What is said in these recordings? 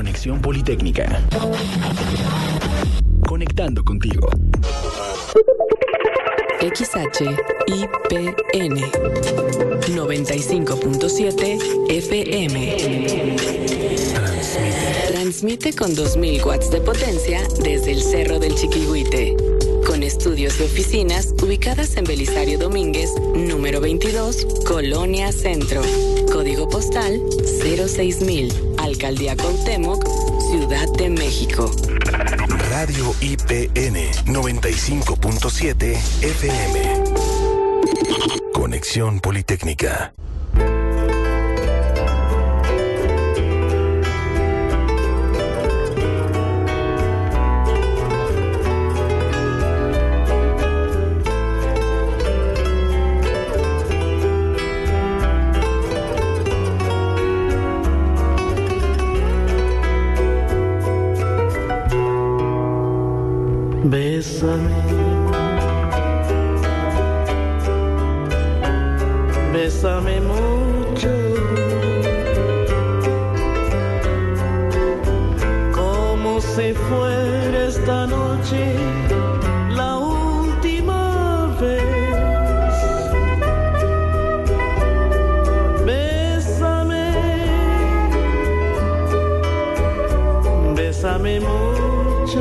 Conexión Politécnica. Conectando contigo. XHIPN 95.7 FM. Transmite con 2000 watts de potencia desde el Cerro del Chiquihuite, con estudios y oficinas ubicadas en Belisario Domínguez, número 22, Colonia Centro. Código postal 06000, Alcaldía Cuauhtémoc, Ciudad de México. Radio IPN 95.7 FM. Conexión Politécnica. Bésame mucho, como si fuera esta noche la última vez. Bésame, bésame mucho.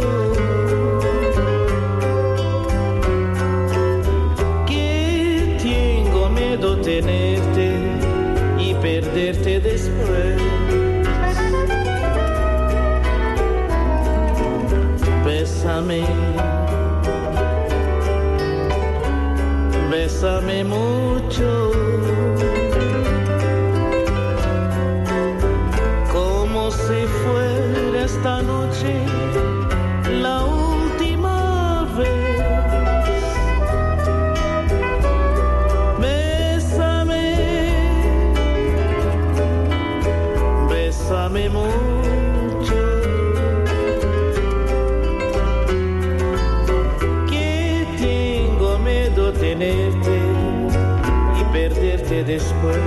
Tenerte y perderte después. Bésame, bésame mucho, como si fuera esta noche la última vez. Bésame mucho, que tengo miedo tenerte y perderte después.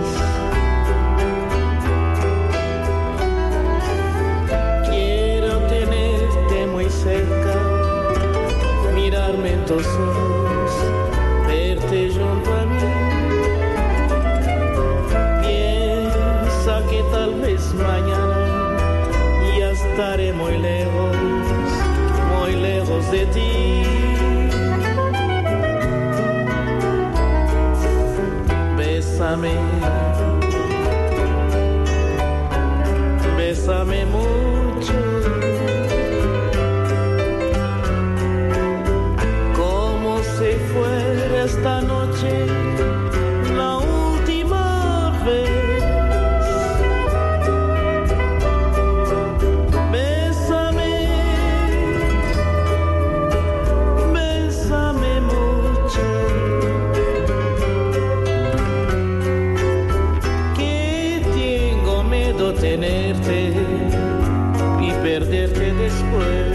Quiero tenerte muy cerca, mirarme en tus ojos, verte junto a mí. Que tal vez mañana ya estaré muy lejos de ti. Bésame, bésame mucho, como si fuera esta noche la última vez. Tenerte y perderte después.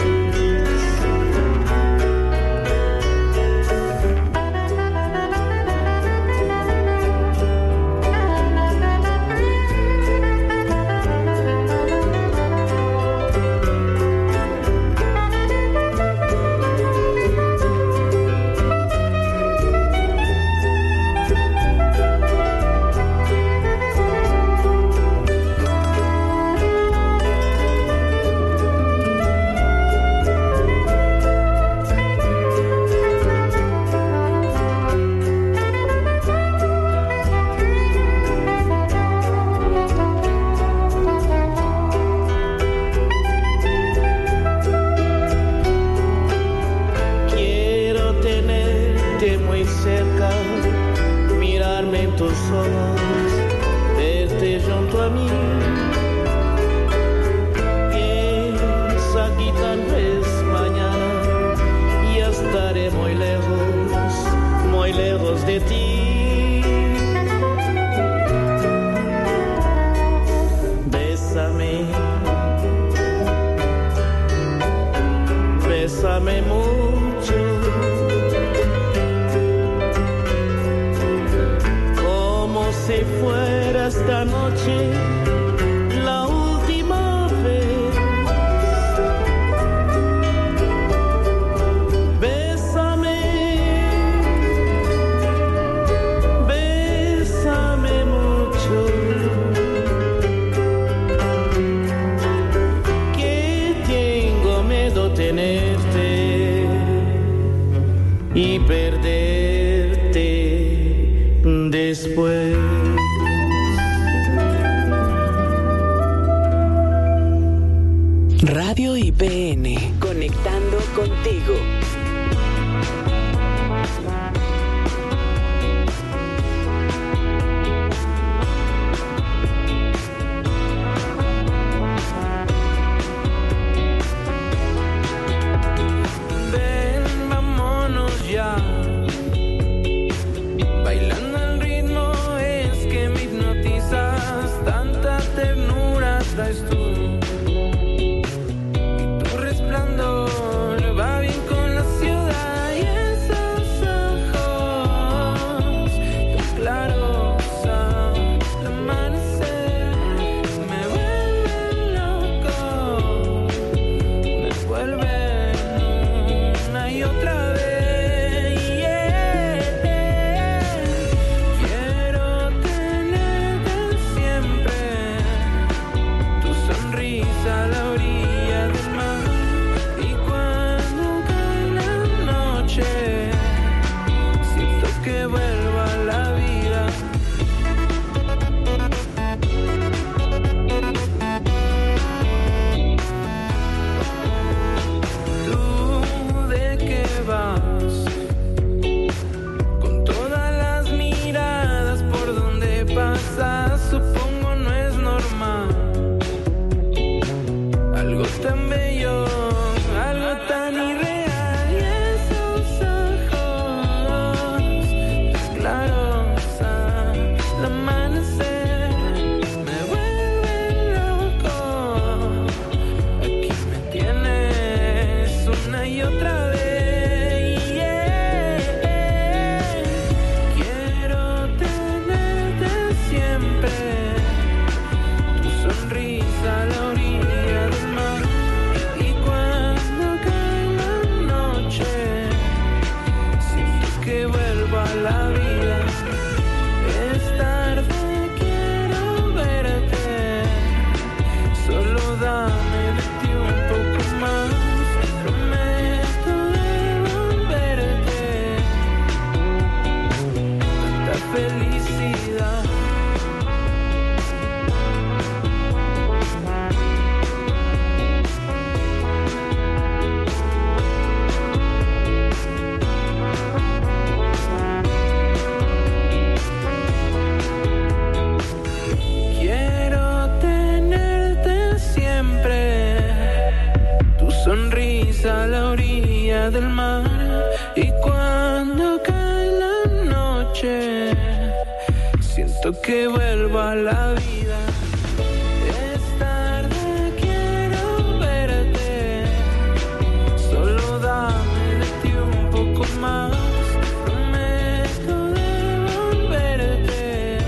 Bésame mucho, si fuera esta noche la última vez. Radio IPN, conectando contigo. Ven, vámonos ya. Bailando al ritmo es que me hipnotizas. Tanta ternura traes tú. Va bien con la ciudad y esos ojos tan claros al amanecer me vuelven loco, me vuelven una y otra vez. Quiero tenerte siempre, tu sonrisa a la orilla del mar. Siento que vuelvo a la vida. ¿Tú de qué vas? Con todas las miradas por donde pasas, supongo no es normal. Algo tan bello, algo tan irreal. A la orilla del mar y cuando cae la noche siento que vuelvo a la vida. Es tarde, quiero verte, solo dame de ti un poco más, prometo devolverte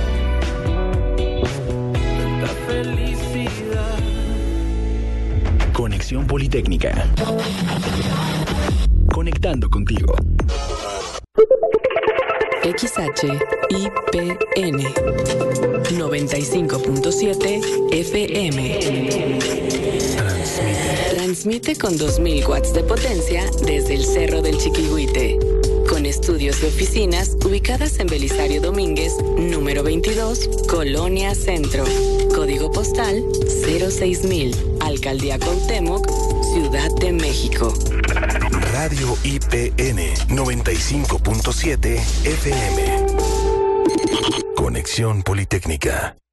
tanta felicidad. Conexión Politécnica. Conectando contigo. XHIPN 95.7 FM. Transmite con 2000 watts de potencia desde el Cerro del Chiquihuite. Con estudios y oficinas ubicadas en Belisario Domínguez, número 22, Colonia Centro. Código postal 06000. Alcaldía Cuauhtémoc, Ciudad de México. Radio IPN 95.7 FM. Conexión Politécnica.